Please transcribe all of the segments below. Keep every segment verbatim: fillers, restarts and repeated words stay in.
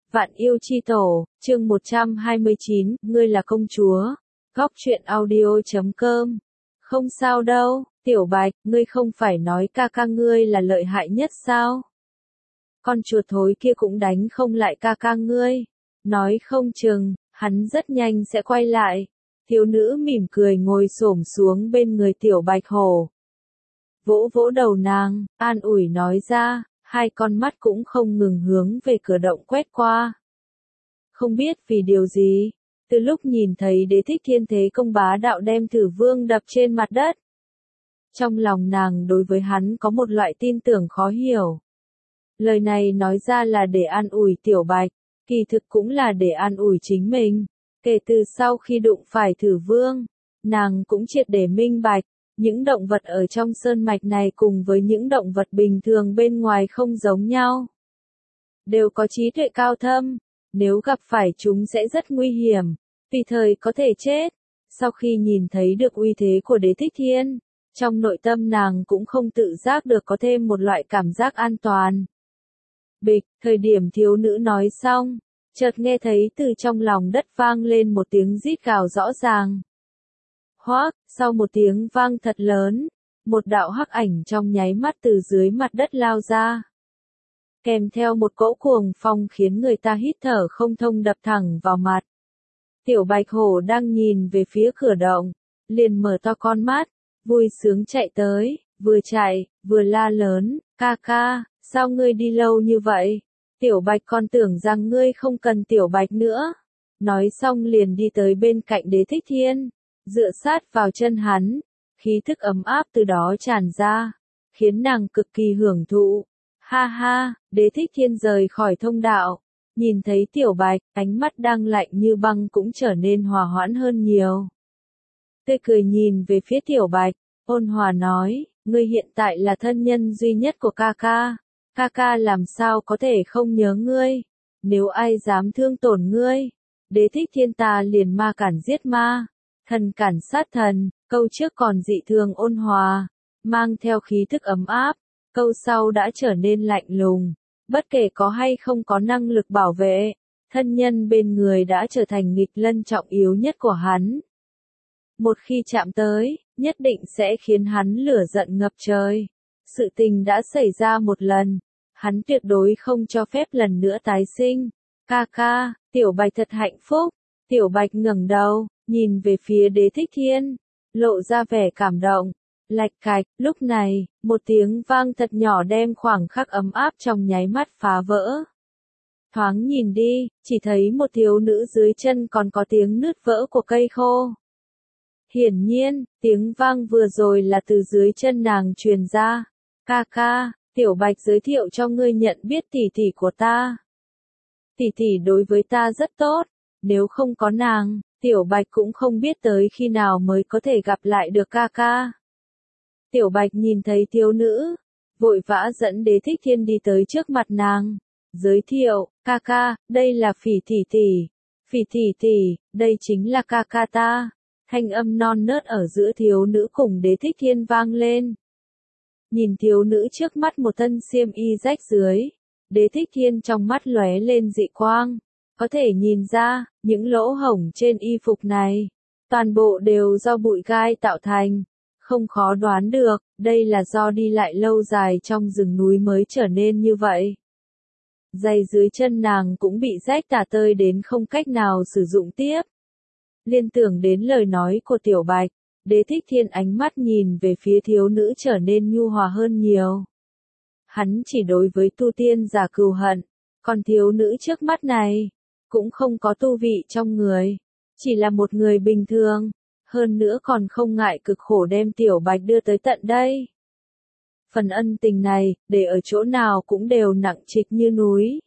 Vạn yêu chi tổ, chương một trăm hai mươi chín, ngươi là công chúa. Góc truyện audio chấm com. Không sao đâu, Tiểu Bạch, ngươi không phải nói ca ca ngươi là lợi hại nhất sao? Con chuột thối kia cũng đánh không lại ca ca ngươi. Nói không chừng, hắn rất nhanh sẽ quay lại. Thiếu nữ mỉm cười ngồi xổm xuống bên người Tiểu Bạch Hổ. Vỗ vỗ đầu nàng, an ủi nói ra. Hai con mắt cũng không ngừng hướng về cửa động quét qua. Không biết vì điều gì, từ lúc nhìn thấy Đế Thích Thiên thế công bá đạo đem Thử Vương đập trên mặt đất. Trong lòng nàng đối với hắn có một loại tin tưởng khó hiểu. Lời này nói ra là để an ủi Tiểu Bạch, kỳ thực cũng là để an ủi chính mình. Kể từ sau khi đụng phải Thử Vương, nàng cũng triệt để minh bạch. Những động vật ở trong sơn mạch này cùng với những động vật bình thường bên ngoài không giống nhau. Đều có trí tuệ cao thâm, nếu gặp phải chúng sẽ rất nguy hiểm, tùy thời có thể chết. Sau khi nhìn thấy được uy thế của Đế Thích Thiên, trong nội tâm nàng cũng không tự giác được có thêm một loại cảm giác an toàn. Bịch, thời điểm thiếu nữ nói xong, chợt nghe thấy từ trong lòng đất vang lên một tiếng rít gào rõ ràng. Hoác, sau một tiếng vang thật lớn, một đạo hắc ảnh trong nháy mắt từ dưới mặt đất lao ra. Kèm theo một cỗ cuồng phong khiến người ta hít thở không thông đập thẳng vào mặt. Tiểu Bạch Hổ đang nhìn về phía cửa động, liền mở to con mắt, vui sướng chạy tới, vừa chạy, vừa la lớn, ca ca, sao ngươi đi lâu như vậy? Tiểu Bạch còn tưởng rằng ngươi không cần Tiểu Bạch nữa. Nói xong liền đi tới bên cạnh Đế Thích Thiên. Dựa sát vào chân hắn, khí thức ấm áp từ đó tràn ra, khiến nàng cực kỳ hưởng thụ. Ha ha, Đế Thích Thiên rời khỏi thông đạo, nhìn thấy Tiểu Bạch, ánh mắt đang lạnh như băng cũng trở nên hòa hoãn hơn nhiều. Tươi cười nhìn về phía Tiểu Bạch, ôn hòa nói, ngươi hiện tại là thân nhân duy nhất của ca ca, ca ca làm sao có thể không nhớ ngươi, nếu ai dám thương tổn ngươi, Đế Thích Thiên ta liền ma cản giết ma. Thần cản sát thần, câu trước còn dị thường ôn hòa, mang theo khí thức ấm áp, câu sau đã trở nên lạnh lùng, bất kể có hay không có năng lực bảo vệ, thân nhân bên người đã trở thành nghịch lân trọng yếu nhất của hắn. Một khi chạm tới, nhất định sẽ khiến hắn lửa giận ngập trời. Sự tình đã xảy ra một lần, hắn tuyệt đối không cho phép lần nữa tái sinh. Ca ca, Tiểu Bạch thật hạnh phúc. Tiểu Bạch ngẩng đầu, nhìn về phía Đế Thích Thiên, lộ ra vẻ cảm động. Lạch cạch, lúc này, một tiếng vang thật nhỏ đem khoảng khắc ấm áp trong nháy mắt phá vỡ. Thoáng nhìn đi, chỉ thấy một thiếu nữ dưới chân còn có tiếng nứt vỡ của cây khô. Hiển nhiên, tiếng vang vừa rồi là từ dưới chân nàng truyền ra. Ca ca, Tiểu Bạch giới thiệu cho ngươi nhận biết tỷ tỷ của ta. Tỷ tỷ đối với ta rất tốt, nếu không có nàng, Tiểu Bạch cũng không biết tới khi nào mới có thể gặp lại được ca ca. Tiểu Bạch nhìn thấy thiếu nữ, vội vã dẫn Đế Thích Thiên đi tới trước mặt nàng, giới thiệu, ca ca, đây là Phỉ tỷ tỷ, Phỉ tỷ tỷ, đây chính là ca ca ta. Thanh âm non nớt ở giữa thiếu nữ cùng Đế Thích Thiên vang lên. Nhìn thiếu nữ trước mắt một thân xiêm y rách dưới, Đế Thích Thiên trong mắt lóe lên dị quang. Có thể nhìn ra, những lỗ hổng trên y phục này, toàn bộ đều do bụi gai tạo thành. Không khó đoán được, đây là do đi lại lâu dài trong rừng núi mới trở nên như vậy. Giày dưới chân nàng cũng bị rách tả tơi đến không cách nào sử dụng tiếp. Liên tưởng đến lời nói của Tiểu Bạch, Đế Thích Thiên ánh mắt nhìn về phía thiếu nữ trở nên nhu hòa hơn nhiều. Hắn chỉ đối với tu tiên giả cừu hận, còn thiếu nữ trước mắt này cũng không có tu vị trong người, chỉ là một người bình thường, hơn nữa còn không ngại cực khổ đem Tiểu Bạch đưa tới tận đây. Phần ân tình này, để ở chỗ nào cũng đều nặng trịch như núi.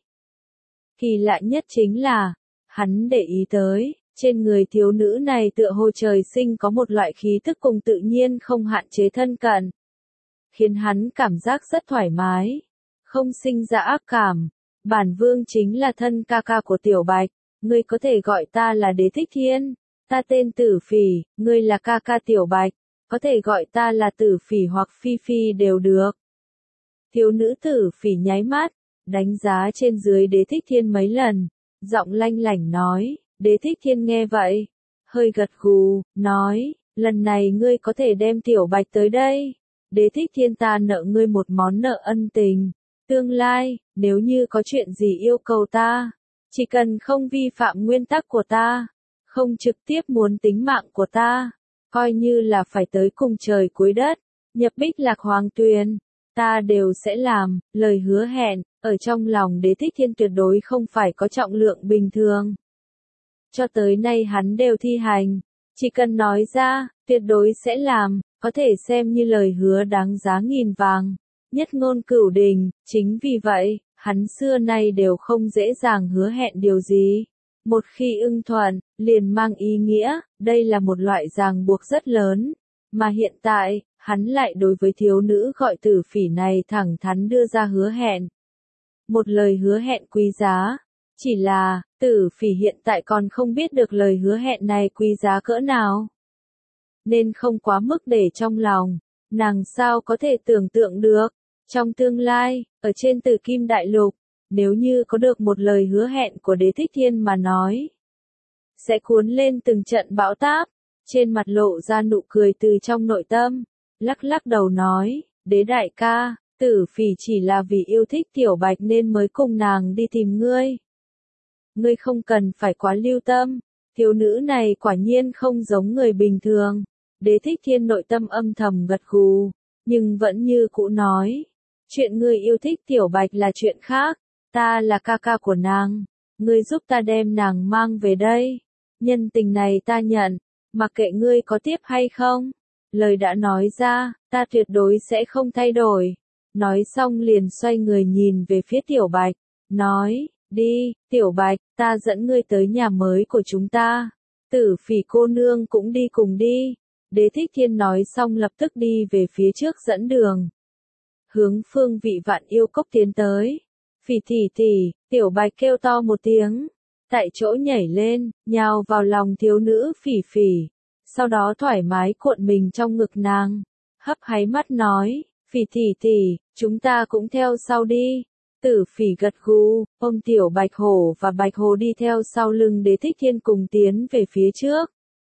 Kỳ lạ nhất chính là, hắn để ý tới, trên người thiếu nữ này tựa hồ trời sinh có một loại khí thức cùng tự nhiên không hạn chế thân cận, khiến hắn cảm giác rất thoải mái, không sinh ra ác cảm. Bản vương chính là thân ca ca của Tiểu Bạch, ngươi có thể gọi ta là Đế Thích Thiên, ta tên Tử Phỉ, ngươi là ca ca Tiểu Bạch, có thể gọi ta là Tử Phỉ hoặc Phi Phi đều được. Thiếu nữ Tử Phỉ nháy mắt, đánh giá trên dưới Đế Thích Thiên mấy lần, giọng lanh lảnh nói, Đế Thích Thiên nghe vậy, hơi gật gù, nói, lần này ngươi có thể đem Tiểu Bạch tới đây, Đế Thích Thiên ta nợ ngươi một món nợ ân tình, tương lai, nếu như có chuyện gì yêu cầu ta, chỉ cần không vi phạm nguyên tắc của ta, không trực tiếp muốn tính mạng của ta, coi như là phải tới cùng trời cuối đất, nhập bích lạc hoàng tuyền, ta đều sẽ làm, lời hứa hẹn, ở trong lòng Đế Thích Thiên tuyệt đối không phải có trọng lượng bình thường. Cho tới nay hắn đều thi hành, chỉ cần nói ra, tuyệt đối sẽ làm, có thể xem như lời hứa đáng giá nghìn vàng, nhất ngôn cửu đình, chính vì vậy, hắn xưa nay đều không dễ dàng hứa hẹn điều gì. Một khi ưng thuận, liền mang ý nghĩa, đây là một loại ràng buộc rất lớn, mà hiện tại, hắn lại đối với thiếu nữ gọi Tử Phỉ này thẳng thắn đưa ra hứa hẹn. Một lời hứa hẹn quý giá, chỉ là, Tử Phỉ hiện tại còn không biết được lời hứa hẹn này quý giá cỡ nào. Nên không quá mức để trong lòng, nàng sao có thể tưởng tượng được, trong tương lai, ở trên Tử Kim Đại Lục, nếu như có được một lời hứa hẹn của Đế Thích Thiên mà nói, sẽ cuốn lên từng trận bão táp, trên mặt lộ ra nụ cười từ trong nội tâm, lắc lắc đầu nói, Đế đại ca, Tử Phỉ chỉ là vì yêu thích Tiểu Bạch nên mới cùng nàng đi tìm ngươi. Ngươi không cần phải quá lưu tâm, thiếu nữ này quả nhiên không giống người bình thường. Đế Thích Thiên nội tâm âm thầm gật gù, nhưng vẫn như cũ nói, chuyện ngươi yêu thích Tiểu Bạch là chuyện khác, ta là ca ca của nàng, ngươi giúp ta đem nàng mang về đây, nhân tình này ta nhận, mặc kệ ngươi có tiếp hay không, lời đã nói ra, ta tuyệt đối sẽ không thay đổi. Nói xong liền xoay người nhìn về phía Tiểu Bạch, nói, đi, Tiểu Bạch, ta dẫn ngươi tới nhà mới của chúng ta, Tử Phỉ cô nương cũng đi cùng đi. Đế Thích Thiên nói xong lập tức đi về phía trước dẫn đường, hướng phương vị Vạn Yêu Cốc tiến tới. Phỉ tỷ tỷ, Tiểu Bạch kêu to một tiếng, tại chỗ nhảy lên, nhào vào lòng thiếu nữ Phỉ Phỉ, sau đó thoải mái cuộn mình trong ngực nàng, hấp háy mắt nói, Phỉ tỷ tỷ, chúng ta cũng theo sau đi. Tử Phỉ gật gù, ôm Tiểu Bạch Hổ và Bạch Hồ đi theo sau lưng Đế Thích Thiên cùng tiến về phía trước.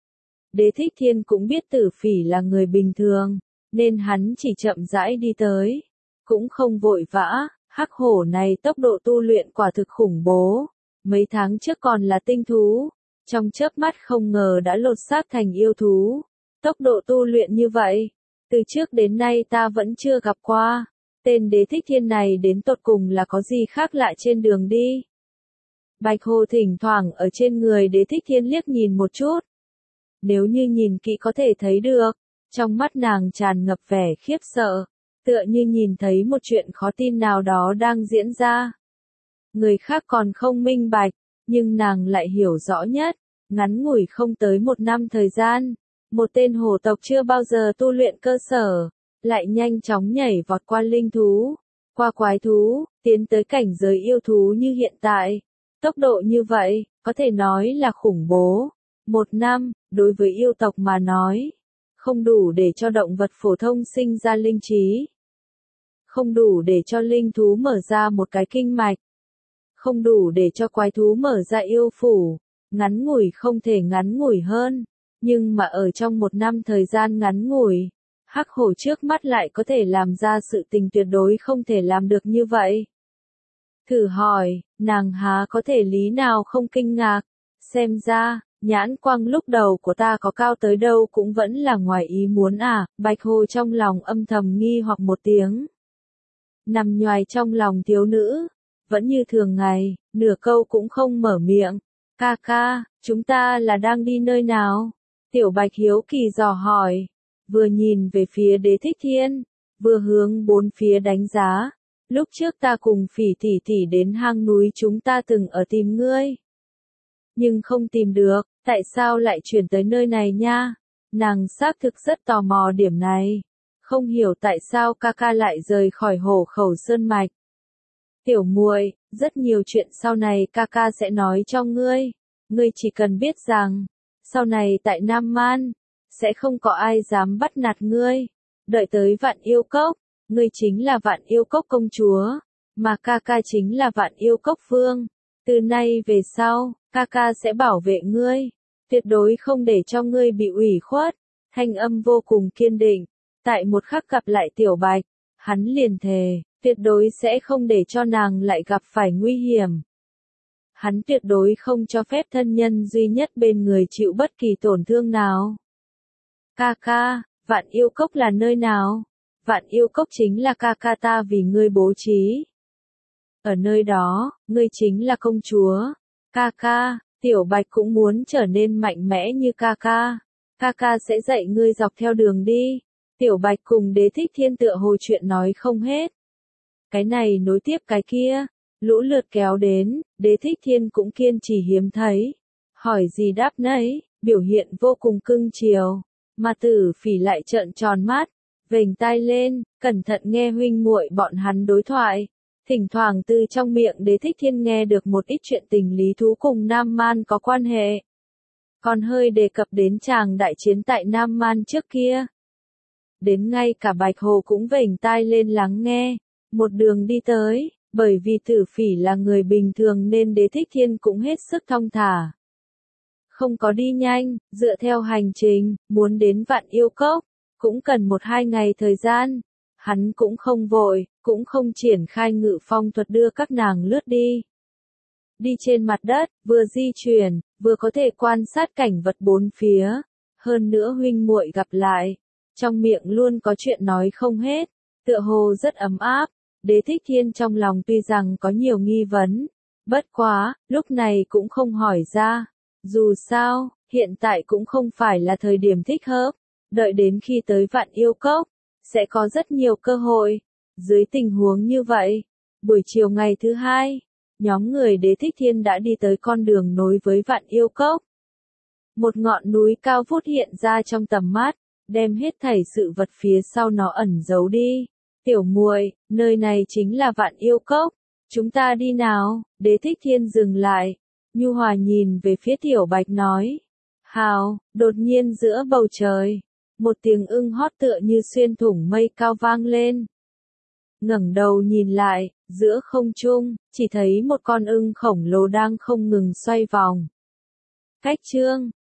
Đế Thích Thiên cũng biết Tử Phỉ là người bình thường, nên hắn chỉ chậm rãi đi tới, cũng không vội vã. Hắc hổ này tốc độ tu luyện quả thực khủng bố, mấy tháng trước còn là tinh thú, trong chớp mắt không ngờ đã lột xác thành yêu thú. Tốc độ tu luyện như vậy, từ trước đến nay ta vẫn chưa gặp qua. Tên Đế Thích Thiên này đến tột cùng là có gì khác lạ trên đường đi. Bạch Hồ thỉnh thoảng ở trên người Đế Thích Thiên liếc nhìn một chút. Nếu như nhìn kỹ có thể thấy được, trong mắt nàng tràn ngập vẻ khiếp sợ, tựa như nhìn thấy một chuyện khó tin nào đó đang diễn ra. Người khác còn không minh bạch, nhưng nàng lại hiểu rõ nhất, ngắn ngủi không tới một năm thời gian, một tên hổ tộc chưa bao giờ tu luyện cơ sở, lại nhanh chóng nhảy vọt qua linh thú, qua quái thú, tiến tới cảnh giới yêu thú như hiện tại. Tốc độ như vậy, có thể nói là khủng bố. Một năm, đối với yêu tộc mà nói, không đủ để cho động vật phổ thông sinh ra linh trí. Không đủ để cho linh thú mở ra một cái kinh mạch. Không đủ để cho quái thú mở ra yêu phủ. Ngắn ngủi không thể ngắn ngủi hơn. Nhưng mà ở trong một năm thời gian ngắn ngủi, Hắc hổ trước mắt lại có thể làm ra sự tình tuyệt đối không thể làm được như vậy. Thử hỏi, nàng há có thể lý nào không kinh ngạc, xem ra, nhãn quang lúc đầu của ta có cao tới đâu cũng vẫn là ngoài ý muốn à, Bạch Hồ trong lòng âm thầm nghi hoặc một tiếng. Nằm nhoài trong lòng thiếu nữ, vẫn như thường ngày, nửa câu cũng không mở miệng. Ca ca, chúng ta là đang đi nơi nào? Tiểu Bạch hiếu kỳ dò hỏi, vừa nhìn về phía Đế Thích Thiên, vừa hướng bốn phía đánh giá. Lúc trước ta cùng Phỉ tỷ tỷ đến hang núi chúng ta từng ở tìm ngươi. Nhưng không tìm được, tại sao lại chuyển tới nơi này nha? Nàng xác thực rất tò mò điểm này. Không hiểu tại sao ca ca lại rời khỏi Hổ Khẩu Sơn Mạch. Tiểu muội, rất nhiều chuyện sau này ca ca sẽ nói cho ngươi. Ngươi chỉ cần biết rằng, sau này tại Nam Man, sẽ không có ai dám bắt nạt ngươi. Đợi tới Vạn Yêu Cốc, ngươi chính là Vạn Yêu Cốc công chúa. mà ca ca chính là Vạn Yêu Cốc Vương. Từ nay về sau, ca ca sẽ bảo vệ ngươi, tuyệt đối không để cho ngươi bị ủy khuất. Thanh âm vô cùng kiên định. Tại một khắc gặp lại Tiểu Bạch, hắn liền thề, tuyệt đối sẽ không để cho nàng lại gặp phải nguy hiểm. Hắn tuyệt đối không cho phép thân nhân duy nhất bên người chịu bất kỳ tổn thương nào. Ca ca, Vạn Yêu Cốc là nơi nào? Vạn Yêu Cốc chính là ca ca ta vì ngươi bố trí. Ở nơi đó, ngươi chính là công chúa. Ca ca, Tiểu Bạch cũng muốn trở nên mạnh mẽ như ca ca. Ca ca sẽ dạy ngươi dọc theo đường đi. Tiểu Bạch cùng Đế Thích Thiên tựa hồ chuyện nói không hết. Cái này nối tiếp cái kia, lũ lượt kéo đến, Đế Thích Thiên cũng kiên trì hiếm thấy. Hỏi gì đáp nấy, biểu hiện vô cùng cưng chiều. Mà Tử Phỉ lại trợn tròn mắt, vểnh tai lên, cẩn thận nghe huynh muội bọn hắn đối thoại. Thỉnh thoảng từ trong miệng Đế Thích Thiên nghe được một ít chuyện tình lý thú cùng Nam Man có quan hệ. Còn hơi đề cập đến chàng đại chiến tại Nam Man trước kia. Đến ngay cả Bạch Hồ cũng vểnh tai lên lắng nghe. Một đường đi tới, bởi vì Tử Phỉ là người bình thường nên Đế Thích Thiên cũng hết sức thong thả. Không có đi nhanh, dựa theo hành trình, muốn đến Vạn Yêu Cốc, cũng cần một hai ngày thời gian. Hắn cũng không vội, cũng không triển khai ngự phong thuật đưa các nàng lướt đi. Đi trên mặt đất, vừa di chuyển, vừa có thể quan sát cảnh vật bốn phía. Hơn nữa huynh muội gặp lại, trong miệng luôn có chuyện nói không hết, tựa hồ rất ấm áp. Đế Thích Thiên trong lòng tuy rằng có nhiều nghi vấn, bất quá, lúc này cũng không hỏi ra. Dù sao, hiện tại cũng không phải là thời điểm thích hợp, đợi đến khi tới Vạn Yêu Cốc, sẽ có rất nhiều cơ hội. Dưới tình huống như vậy, buổi chiều ngày thứ hai, nhóm người Đế Thích Thiên đã đi tới con đường nối với Vạn Yêu Cốc. Một ngọn núi cao vút hiện ra trong tầm mắt, đem hết thảy sự vật phía sau nó ẩn giấu đi. Tiểu muội, nơi này chính là Vạn Yêu Cốc, chúng ta đi nào. Đế Thích Thiên dừng lại, nhu hòa nhìn về phía Tiểu Bạch nói. Hào, đột nhiên giữa bầu trời, một tiếng ưng hót tựa như xuyên thủng mây cao vang lên. Ngẩng đầu nhìn lại, giữa không trung, chỉ thấy một con ưng khổng lồ đang không ngừng xoay vòng. Cách chương